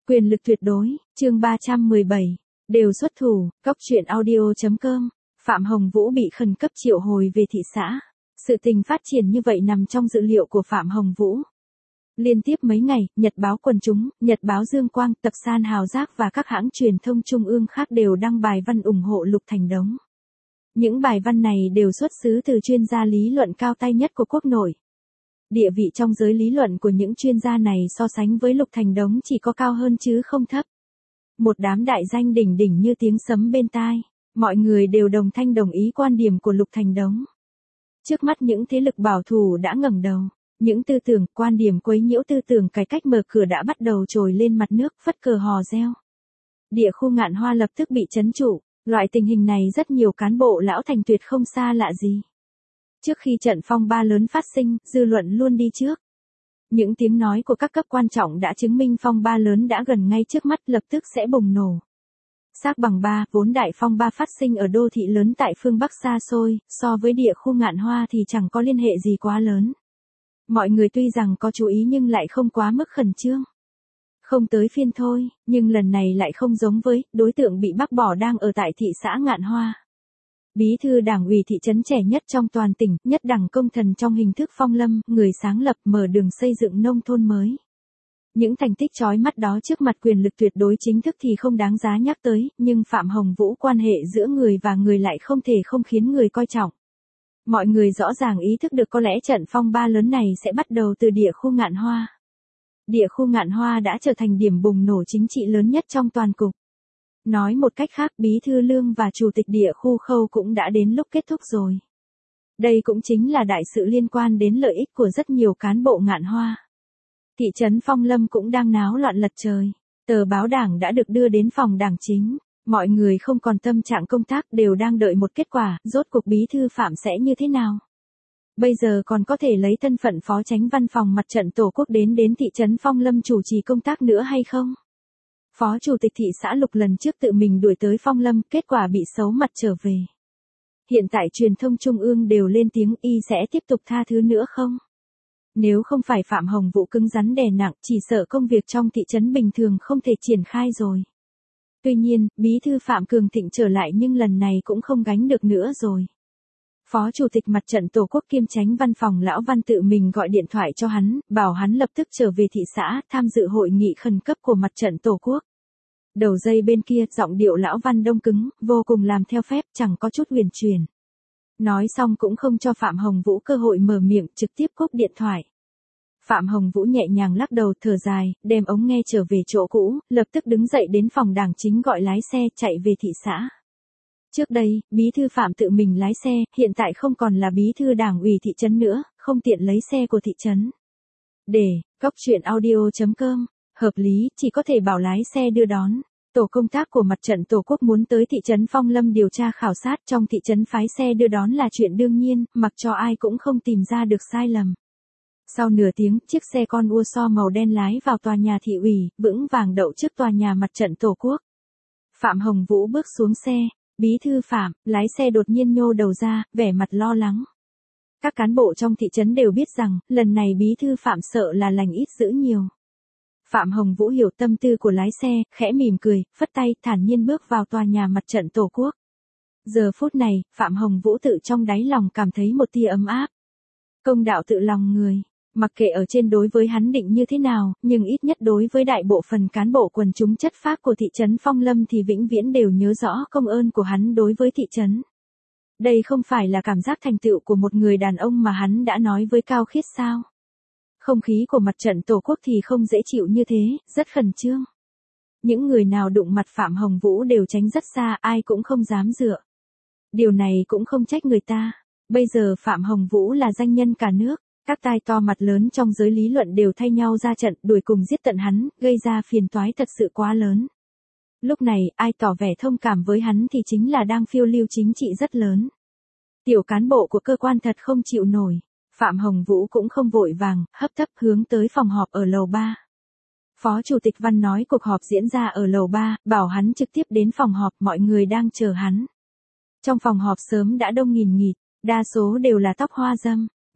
Quyền lực tuyệt đối, chương 317. Đều xuất thủ, Cóc truyện audio.com. Phạm Hồng Vũ bị khẩn cấp triệu hồi về thị xã. Sự tình phát triển như vậy nằm trong dự liệu của Phạm Hồng Vũ. Liên tiếp mấy ngày, Nhật báo Quần Chúng, Nhật báo Dương Quang, Tập San Hào Giác và các hãng truyền thông trung ương khác đều đăng bài văn ủng hộ Lục Thành Đống. Những bài văn này đều xuất xứ từ chuyên gia lý luận cao tay nhất của quốc nội. Địa vị trong giới lý luận của những chuyên gia này so sánh với Lục Thành Đống chỉ có cao hơn chứ không thấp. Một đám đại danh đỉnh đỉnh như tiếng sấm bên tai, mọi người đều đồng thanh đồng ý quan điểm của Lục Thành Đống. Trước mắt những thế lực bảo thủ đã ngẩng đầu, những tư tưởng, quan điểm quấy nhiễu tư tưởng cải cách mở cửa đã bắt đầu trồi lên mặt nước, phất cờ hò reo. Địa khu Ngạn Hoa lập tức bị trấn trụ, loại tình hình này rất nhiều cán bộ lão thành tuyệt không xa lạ gì. Trước khi trận phong ba lớn phát sinh, dư luận luôn đi trước. Những tiếng nói của các cấp quan trọng đã chứng minh phong ba lớn đã gần ngay trước mắt, lập tức sẽ bùng nổ. Xác bằng ba, vốn đại phong ba phát sinh ở đô thị lớn tại phương Bắc xa xôi, so với địa khu Ngạn Hoa thì chẳng có liên hệ gì quá lớn. Mọi người tuy rằng có chú ý nhưng lại không quá mức khẩn trương. Không tới phiên thôi, nhưng lần này lại không giống với đối tượng bị bác bỏ đang ở tại thị xã Ngạn Hoa. Bí thư đảng ủy thị trấn trẻ nhất trong toàn tỉnh, nhất đẳng công thần trong hình thức phong lâm, người sáng lập mở đường xây dựng nông thôn mới. Những thành tích chói mắt đó trước mặt quyền lực tuyệt đối chính thức thì không đáng giá nhắc tới, nhưng Phạm Hồng Vũ quan hệ giữa người và người lại không thể không khiến người coi trọng. Mọi người rõ ràng ý thức được có lẽ trận phong ba lớn này sẽ bắt đầu từ địa khu Ngạn Hoa. Địa khu Ngạn Hoa đã trở thành điểm bùng nổ chính trị lớn nhất trong toàn cục. Nói một cách khác, Bí thư Lương và Chủ tịch địa khu Khâu cũng đã đến lúc kết thúc rồi. Đây cũng chính là đại sự liên quan đến lợi ích của rất nhiều cán bộ Ngạn Hoa. Thị trấn Phong Lâm cũng đang náo loạn lật trời. Tờ báo đảng đã được đưa đến phòng đảng chính. Mọi người không còn tâm trạng công tác, đều đang đợi một kết quả, rốt cuộc Bí thư Phạm sẽ như thế nào. Bây giờ còn có thể lấy thân phận phó chánh văn phòng mặt trận Tổ quốc đến thị trấn Phong Lâm chủ trì công tác nữa hay không? Phó chủ tịch thị xã Lục lần trước tự mình đuổi tới Phong Lâm, kết quả bị xấu mặt trở về. Hiện tại truyền thông trung ương đều lên tiếng y sẽ tiếp tục tha thứ nữa không? Nếu không phải Phạm Hồng Vũ cứng rắn đè nặng, chỉ sợ công việc trong thị trấn bình thường không thể triển khai rồi. Tuy nhiên, Bí thư Phạm cường thịnh trở lại nhưng lần này cũng không gánh được nữa rồi. Phó Chủ tịch Mặt trận Tổ quốc kiêm chánh văn phòng Lão Văn tự mình gọi điện thoại cho hắn, bảo hắn lập tức trở về thị xã, tham dự hội nghị khẩn cấp của Mặt trận Tổ quốc. Đầu dây bên kia, giọng điệu Lão Văn đông cứng, vô cùng làm theo phép, chẳng có chút huyền chuyển. Nói xong cũng không cho Phạm Hồng Vũ cơ hội mở miệng, trực tiếp cúp điện thoại. Phạm Hồng Vũ nhẹ nhàng lắc đầu, thở dài, đem ống nghe trở về chỗ cũ, lập tức đứng dậy đến phòng đảng chính gọi lái xe, chạy về thị xã. Trước đây, Bí thư Phạm tự mình lái xe, hiện tại không còn là Bí thư đảng ủy thị trấn nữa, không tiện lấy xe của thị trấn. Cóc truyện audio.com, hợp lý, chỉ có thể bảo lái xe đưa đón. Tổ công tác của Mặt trận Tổ quốc muốn tới thị trấn Phong Lâm điều tra khảo sát, trong thị trấn phái xe đưa đón là chuyện đương nhiên, mặc cho ai cũng không tìm ra được sai lầm. Sau nửa tiếng, chiếc xe con Urso màu đen lái vào tòa nhà thị ủy, vững vàng đậu trước tòa nhà Mặt trận Tổ quốc. Phạm Hồng Vũ bước xuống xe, Bí thư Phạm, lái xe đột nhiên nhô đầu ra, vẻ mặt lo lắng. Các cán bộ trong thị trấn đều biết rằng, lần này Bí thư Phạm sợ là lành ít dữ nhiều. Phạm Hồng Vũ hiểu tâm tư của lái xe, khẽ mỉm cười, phất tay, thản nhiên bước vào tòa nhà Mặt trận Tổ quốc. Giờ phút này, Phạm Hồng Vũ tự trong đáy lòng cảm thấy một tia ấm áp. Công đạo tự lòng người, mặc kệ ở trên đối với hắn định như thế nào, nhưng ít nhất đối với đại bộ phần cán bộ quần chúng chất phác của thị trấn Phong Lâm thì vĩnh viễn đều nhớ rõ công ơn của hắn đối với thị trấn. Đây không phải là cảm giác thành tựu của một người đàn ông mà hắn đã nói với Cao Khiết sao? Không khí của Mặt trận Tổ quốc thì không dễ chịu như thế, rất khẩn trương. Những người nào đụng mặt Phạm Hồng Vũ đều tránh rất xa, ai cũng không dám dựa. Điều này cũng không trách người ta. Bây giờ Phạm Hồng Vũ là danh nhân cả nước, các tai to mặt lớn trong giới lý luận đều thay nhau ra trận, đuổi cùng giết tận hắn, gây ra phiền toái thật sự quá lớn. Lúc này, ai tỏ vẻ thông cảm với hắn thì chính là đang phiêu lưu chính trị rất lớn. Tiểu cán bộ của cơ quan thật không chịu nổi. Phạm Hồng Vũ cũng không vội vàng, hấp tấp hướng tới phòng họp ở lầu 3. Phó Chủ tịch Văn nói cuộc họp diễn ra ở lầu 3, bảo hắn trực tiếp đến phòng họp, mọi người đang chờ hắn. Trong phòng họp sớm đã đông nghìn nghịt, đa số đều là tóc hoa râm.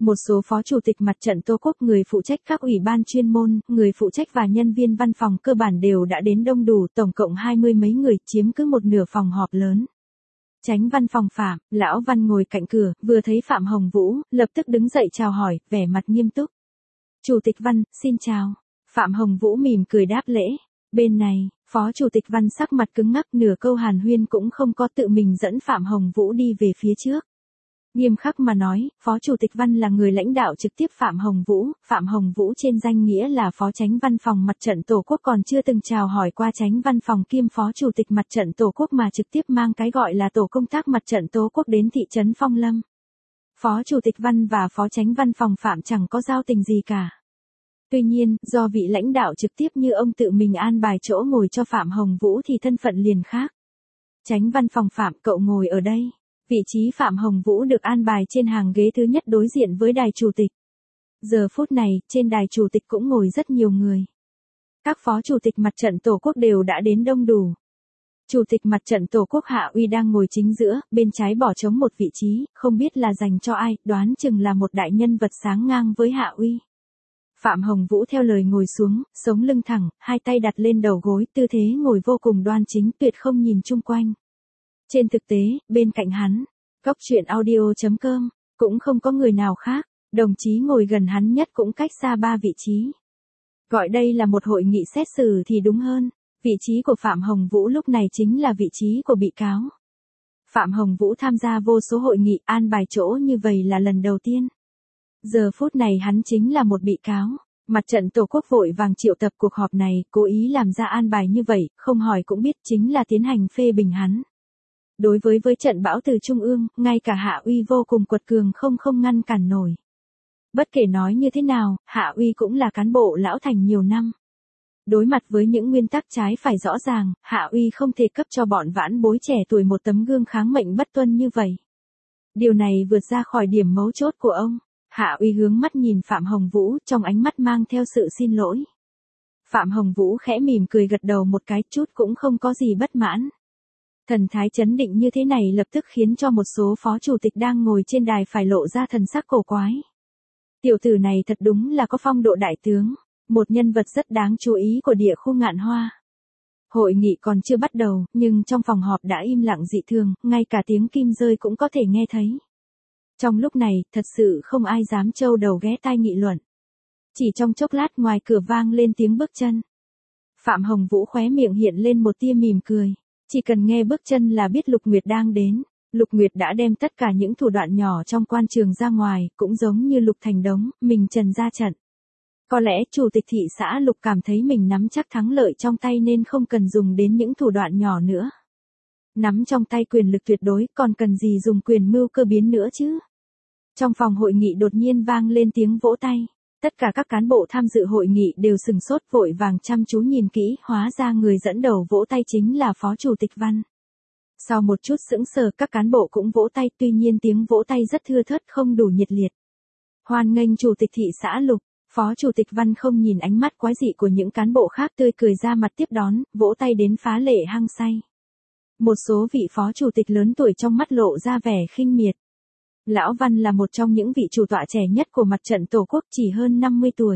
Một số phó chủ tịch mặt trận Tổ quốc, người phụ trách các ủy ban chuyên môn, người phụ trách và nhân viên văn phòng cơ bản đều đã đến đông đủ, tổng cộng 20 mấy người, chiếm cứ một nửa phòng họp lớn. Chánh văn phòng Phạm, Lão Văn ngồi cạnh cửa, vừa thấy Phạm Hồng Vũ, lập tức đứng dậy chào hỏi, vẻ mặt nghiêm túc. Chủ tịch Văn, xin chào. Phạm Hồng Vũ mỉm cười đáp lễ. Bên này, Phó Chủ tịch Văn sắc mặt cứng ngắc, nửa câu hàn huyên cũng không có, tự mình dẫn Phạm Hồng Vũ đi về phía trước. Nghiêm khắc mà nói, Phó Chủ tịch Văn là người lãnh đạo trực tiếp Phạm Hồng Vũ trên danh nghĩa là Phó Chánh Văn phòng Mặt trận Tổ quốc, còn chưa từng chào hỏi qua Chánh Văn phòng kiêm Phó Chủ tịch Mặt trận Tổ quốc, mà trực tiếp mang cái gọi là tổ công tác Mặt trận Tổ quốc đến thị trấn Phong Lâm. Phó Chủ tịch Văn và Phó Chánh Văn phòng Phạm chẳng có giao tình gì cả. Tuy nhiên, do vị lãnh đạo trực tiếp như ông tự mình an bài chỗ ngồi cho Phạm Hồng Vũ thì thân phận liền khác. Chánh Văn phòng Phạm, cậu ngồi ở đây. Vị trí Phạm Hồng Vũ được an bài trên hàng ghế thứ nhất đối diện với đài chủ tịch. Giờ phút này, trên đài chủ tịch cũng ngồi rất nhiều người. Các phó chủ tịch mặt trận Tổ quốc đều đã đến đông đủ. Chủ tịch mặt trận Tổ quốc Hạ Uy đang ngồi chính giữa, bên trái bỏ trống một vị trí, không biết là dành cho ai, đoán chừng là một đại nhân vật sáng ngang với Hạ Uy. Phạm Hồng Vũ theo lời ngồi xuống, sống lưng thẳng, hai tay đặt lên đầu gối, tư thế ngồi vô cùng đoan chính, tuyệt không nhìn chung quanh. Trên thực tế, bên cạnh hắn, Cóc Truyện Audio.com, cũng không có người nào khác, đồng chí ngồi gần hắn nhất cũng cách xa 3 vị trí. Gọi đây là một hội nghị xét xử thì đúng hơn, vị trí của Phạm Hồng Vũ lúc này chính là vị trí của bị cáo. Phạm Hồng Vũ tham gia vô số hội nghị, an bài chỗ như vậy là lần đầu tiên. Giờ phút này hắn chính là một bị cáo. Mặt trận Tổ quốc vội vàng triệu tập cuộc họp này, cố ý làm ra an bài như vậy, không hỏi cũng biết chính là tiến hành phê bình hắn. Đối với trận bão từ Trung ương, ngay cả Hạ Uy vô cùng quật cường không ngăn cản nổi. Bất kể nói như thế nào, Hạ Uy cũng là cán bộ lão thành nhiều năm. Đối mặt với những nguyên tắc trái phải rõ ràng, Hạ Uy không thể cấp cho bọn vãn bối trẻ tuổi một tấm gương kháng mệnh bất tuân như vậy. Điều này vượt ra khỏi điểm mấu chốt của ông. Hạ Uy hướng mắt nhìn Phạm Hồng Vũ, trong ánh mắt mang theo sự xin lỗi. Phạm Hồng Vũ khẽ mỉm cười gật đầu một cái, chút cũng không có gì bất mãn. Thần thái chấn định như thế này lập tức khiến cho một số phó chủ tịch đang ngồi trên đài phải lộ ra thần sắc cổ quái. Tiểu tử này thật đúng là có phong độ đại tướng, một nhân vật rất đáng chú ý của địa khu Ngạn Hoa. Hội nghị còn chưa bắt đầu, nhưng trong phòng họp đã im lặng dị thường, ngay cả tiếng kim rơi cũng có thể nghe thấy. Trong lúc này, thật sự không ai dám trâu đầu ghé tai nghị luận. Chỉ trong chốc lát ngoài cửa vang lên tiếng bước chân. Phạm Hồng Vũ khóe miệng hiện lên một tia mỉm cười. Chỉ cần nghe bước chân là biết Lục Nguyệt đang đến. Lục Nguyệt đã đem tất cả những thủ đoạn nhỏ trong quan trường ra ngoài, cũng giống như Lục Thành Đống, mình trần ra trận. Có lẽ chủ tịch thị xã Lục cảm thấy mình nắm chắc thắng lợi trong tay nên không cần dùng đến những thủ đoạn nhỏ nữa. Nắm trong tay quyền lực tuyệt đối, còn cần gì dùng quyền mưu cơ biến nữa chứ? Trong phòng hội nghị đột nhiên vang lên tiếng vỗ tay. Tất cả các cán bộ tham dự hội nghị đều sừng sốt, vội vàng chăm chú nhìn kỹ, hóa ra người dẫn đầu vỗ tay chính là Phó Chủ tịch Văn. Sau một chút sững sờ, các cán bộ cũng vỗ tay, tuy nhiên tiếng vỗ tay rất thưa thớt, không đủ nhiệt liệt. Hoan nghênh Chủ tịch thị xã Lục. Phó Chủ tịch Văn không nhìn ánh mắt quái dị của những cán bộ khác, tươi cười ra mặt tiếp đón, vỗ tay đến phá lệ hăng say. Một số vị phó chủ tịch lớn tuổi trong mắt lộ ra vẻ khinh miệt. Lão Văn là một trong những vị chủ tọa trẻ nhất của mặt trận Tổ quốc, chỉ hơn 50 tuổi.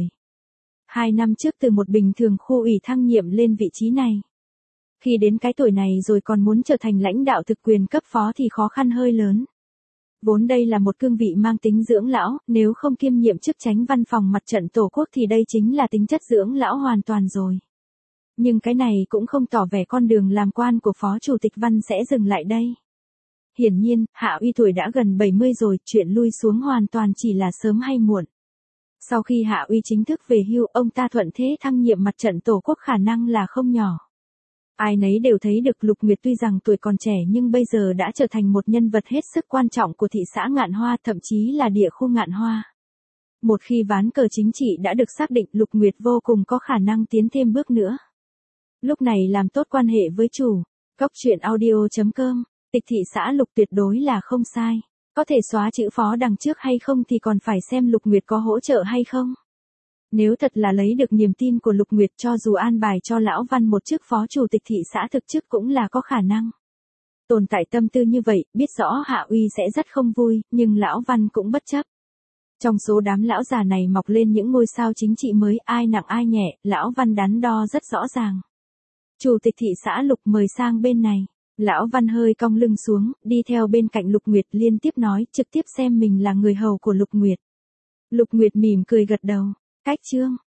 2 năm trước từ một bình thường khu ủy thăng nhiệm lên vị trí này. Khi đến cái tuổi này rồi còn muốn trở thành lãnh đạo thực quyền cấp phó thì khó khăn hơi lớn. Vốn đây là một cương vị mang tính dưỡng lão, nếu không kiêm nhiệm chức chánh văn phòng mặt trận Tổ quốc thì đây chính là tính chất dưỡng lão hoàn toàn rồi. Nhưng cái này cũng không tỏ vẻ con đường làm quan của Phó Chủ tịch Văn sẽ dừng lại đây. Hiển nhiên, Hạ Uy tuổi đã gần 70 rồi, chuyện lui xuống hoàn toàn chỉ là sớm hay muộn. Sau khi Hạ Uy chính thức về hưu, ông ta thuận thế thăng nhiệm mặt trận Tổ quốc khả năng là không nhỏ. Ai nấy đều thấy được Lục Nguyệt tuy rằng tuổi còn trẻ nhưng bây giờ đã trở thành một nhân vật hết sức quan trọng của thị xã Ngạn Hoa, thậm chí là địa khu Ngạn Hoa. Một khi ván cờ chính trị đã được xác định, Lục Nguyệt vô cùng có khả năng tiến thêm bước nữa. Lúc này làm tốt quan hệ với chủ, Cóc Truyện Audio.com, tịch thị xã Lục tuyệt đối là không sai. Có thể xóa chữ phó đằng trước hay không thì còn phải xem Lục Nguyệt có hỗ trợ hay không. Nếu thật là lấy được niềm tin của Lục Nguyệt, cho dù an bài cho Lão Văn một chức phó chủ tịch thị xã thực chức cũng là có khả năng. Tồn tại tâm tư như vậy, biết rõ Hạ Uy sẽ rất không vui, nhưng Lão Văn cũng bất chấp. Trong số đám lão già này mọc lên những ngôi sao chính trị mới, ai nặng ai nhẹ, Lão Văn đắn đo rất rõ ràng. Chủ tịch thị xã Lục mời sang bên này. Lão Văn hơi cong lưng xuống, đi theo bên cạnh Lục Nguyệt liên tiếp nói, trực tiếp xem mình là người hầu của Lục Nguyệt. Lục Nguyệt mỉm cười gật đầu. Cách Trương,